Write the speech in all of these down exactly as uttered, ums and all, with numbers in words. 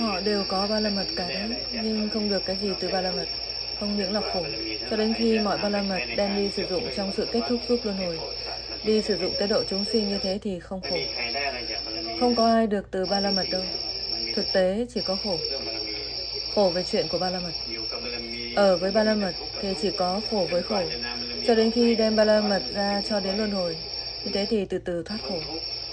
Họ đều có ba la mật cả đấy, nhưng không được cái gì từ ba la mật, không những là khổ. Cho đến khi mọi ba la mật đem đi sử dụng trong sự kết thúc giúp luân hồi, đi sử dụng tế độ chúng sinh như thế thì không khổ. Không có ai được từ ba la mật đâu. Thực tế chỉ có khổ. Khổ về chuyện của ba la mật. Ở với ba la mật thì chỉ có khổ với khổ. Cho đến khi đem ba la mật ra cho đến luân hồi, như thế thì từ từ thoát khổ.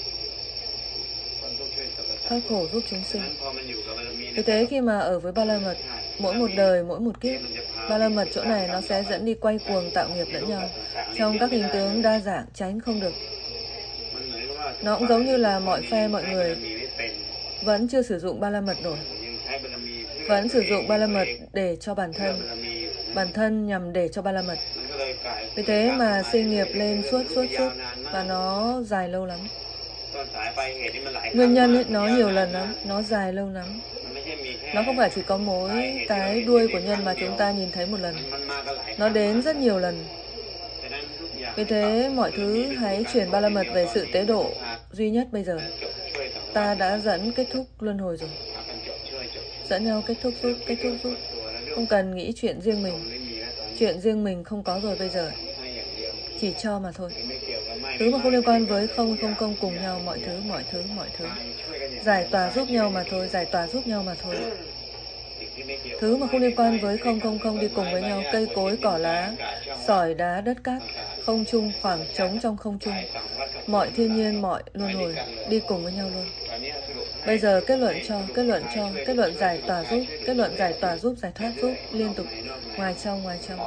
Thoát khổ giúp chúng sinh. Vì thế khi mà ở với ba la mật, mỗi một đời, mỗi một kiếp, ba la mật chỗ này nó sẽ dẫn đi quay cuồng tạo nghiệp lẫn nhau trong các hình tướng đa dạng, tránh không được. Nó cũng giống như là mọi phe mọi người vẫn chưa sử dụng ba la mật nổi, vẫn sử dụng ba la mật để cho bản thân, bản thân nhằm để cho ba la mật. Vì thế mà sinh nghiệp lên suốt suốt suốt và nó dài lâu lắm. Nguyên nhân ấy, nó nhiều lần lắm, nó dài lâu lắm. Nó không phải chỉ có mỗi cái đuôi của nhân mà chúng ta nhìn thấy một lần. Nó đến rất nhiều lần. Vì thế mọi thứ hãy chuyển ba la mật về sự tế độ duy nhất bây giờ. Ta đã dẫn kết thúc luân hồi rồi. Dẫn nhau kết thúc giúp, kết thúc giúp. Không cần nghĩ chuyện riêng mình. Chuyện riêng mình không có rồi bây giờ. Chỉ cho mà thôi. Thứ mà không liên quan với không, không, không cùng nhau, mọi thứ, mọi thứ, mọi thứ. Giải tỏa giúp nhau mà thôi, giải tỏa giúp nhau mà thôi. Thứ mà không liên quan với không, không, không đi cùng với nhau, cây cối, cỏ lá, sỏi, đá, đất cát, không trung, khoảng trống trong không trung. Mọi thiên nhiên, mọi luân hồi đi cùng với nhau luôn. Bây giờ kết luận cho, kết luận cho, kết luận giải tỏa giúp, kết luận giải tỏa giúp, giải thoát giúp, liên tục, ngoài trong, ngoài trong.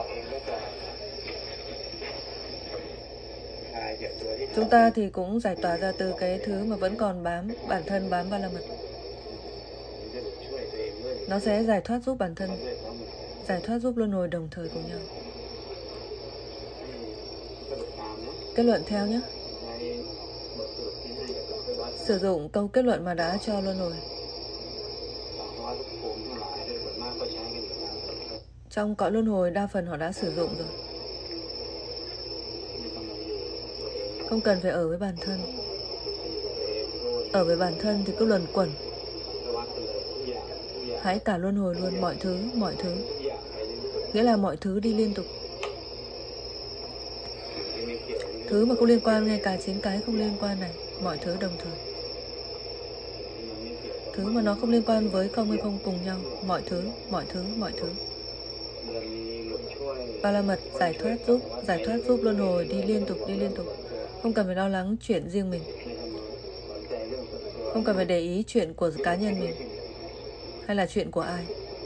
Chúng ta thì cũng giải tỏa ra từ cái thứ mà vẫn còn bám, bản thân bám ba la mật. Nó sẽ giải thoát giúp bản thân, giải thoát giúp luân hồi đồng thời cùng nhau. Kết luận theo nhé. Sử dụng câu kết luận mà đã cho luân hồi. Trong cõi luân hồi đa phần họ đã sử dụng rồi. Không cần phải ở với bản thân. Ở với bản thân thì cứ luẩn quẩn. Hãy cả luân hồi luôn, mọi thứ, mọi thứ. Nghĩa là mọi thứ đi liên tục. Thứ mà không liên quan, ngay cả chính cái không liên quan này, mọi thứ đồng thời. Thứ mà nó không liên quan với không hay không cùng nhau, mọi thứ, mọi thứ, mọi thứ. Ba la mật giải thoát giúp, giải thoát giúp luân hồi đi liên tục, đi liên tục. Không cần phải lo lắng chuyện riêng mình. Không cần phải để ý chuyện của cá nhân mình hay là chuyện của ai.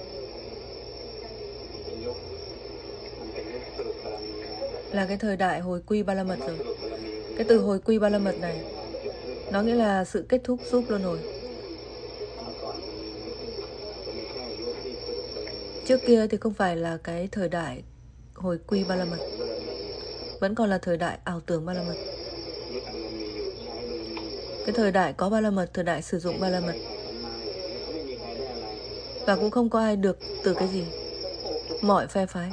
Là cái thời đại hồi quy ba la mật rồi. Cái từ hồi quy ba la mật này, nó nghĩa là sự kết thúc giúp luân hồi. Trước kia thì không phải là cái thời đại hồi quy ba la mật, vẫn còn là thời đại ảo tưởng ba la mật. Cái thời đại có ba la mật, thời đại sử dụng ba la mật. Và cũng không có ai được từ cái gì. Mọi phe phái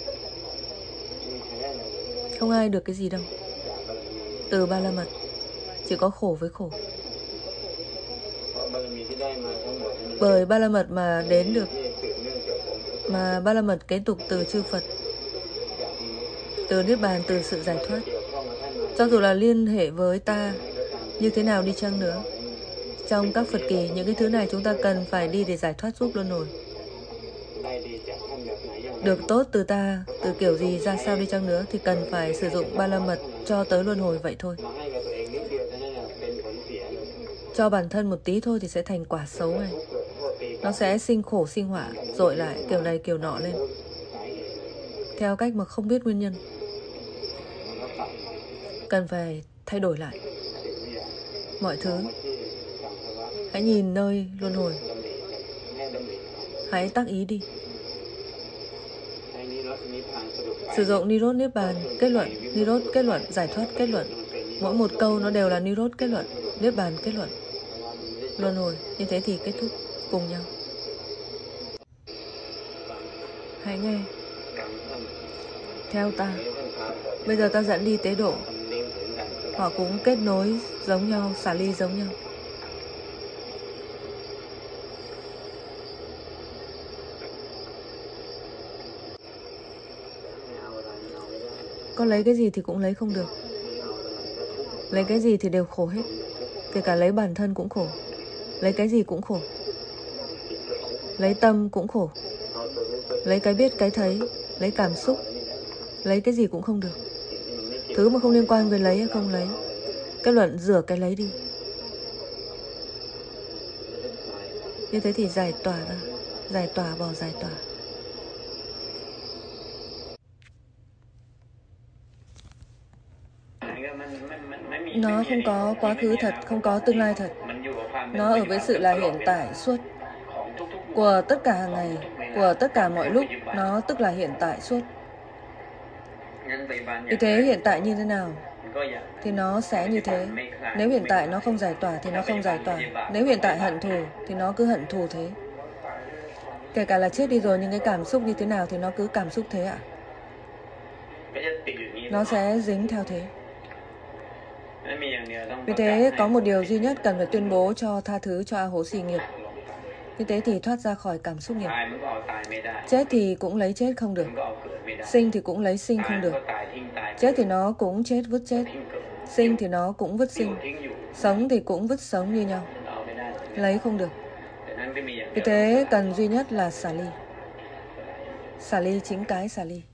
không ai được cái gì đâu từ ba la mật. Chỉ có khổ với khổ. Bởi ba la mật mà đến được, mà ba la mật kế tục từ chư Phật, từ Niết Bàn, từ sự giải thoát. Cho dù là liên hệ với ta như thế nào đi chăng nữa, trong các Phật kỳ, những cái thứ này chúng ta cần phải đi để giải thoát giúp luân hồi. Được tốt từ ta, từ kiểu gì ra sao đi chăng nữa, thì cần phải sử dụng ba la mật cho tới luân hồi vậy thôi. Cho bản thân một tí thôi thì sẽ thành quả xấu này. Nó sẽ sinh khổ, sinh họa, dội lại kiểu này kiểu nọ lên. Theo cách mà không biết nguyên nhân. Cần phải thay đổi lại mọi thứ. Hãy nhìn nơi luân hồi. Hãy tác ý đi. Sử dụng Nirod Niết Bàn, kết luận, Nirod kết luận, giải thoát kết luận. Mỗi một câu nó đều là Nirod kết luận, Niết Bàn kết luận. Luân hồi, như thế thì kết thúc cùng nhau. Hãy nghe. Theo ta. Bây giờ ta dẫn đi tế độ. Họ cũng kết nối giống nhau, xả ly giống nhau. Con lấy cái gì thì cũng lấy không được. Lấy cái gì thì đều khổ hết. Kể cả lấy bản thân cũng khổ. Lấy cái gì cũng khổ. Lấy tâm cũng khổ. Lấy cái biết cái thấy. Lấy cảm xúc. Lấy cái gì cũng không được. Thứ mà không liên quan với lấy hay không lấy. Kết luận rửa cái lấy đi. Như thế thì giải tỏa ra. Giải tỏa bỏ giải tỏa. Nó không có quá khứ thật, không có tương lai thật. Nó ở với sự là hiện tại suốt. Của tất cả hàng ngày, của tất cả mọi lúc, nó tức là hiện tại suốt. Vì thế hiện tại như thế nào thì nó sẽ như thế. Nếu hiện tại nó không giải tỏa thì nó không giải tỏa. Nếu hiện tại hận thù thì nó cứ hận thù thế. Kể cả là chết đi rồi nhưng cái cảm xúc như thế nào thì nó cứ cảm xúc thế ạ. Nó sẽ dính theo thế. Vì thế có một điều duy nhất cần phải tuyên bố cho tha thứ cho A Hố Xì nghiệp. Như thế thì thoát ra khỏi cảm xúc nghiệp. Chết thì cũng lấy chết không được. Sinh thì cũng lấy sinh không được. Chết thì nó cũng chết vứt chết. Sinh thì nó cũng vứt sinh. Sống thì cũng vứt sống như nhau. Lấy không được. Vì thế cần duy nhất là xả ly. Xả ly chính cái xả ly.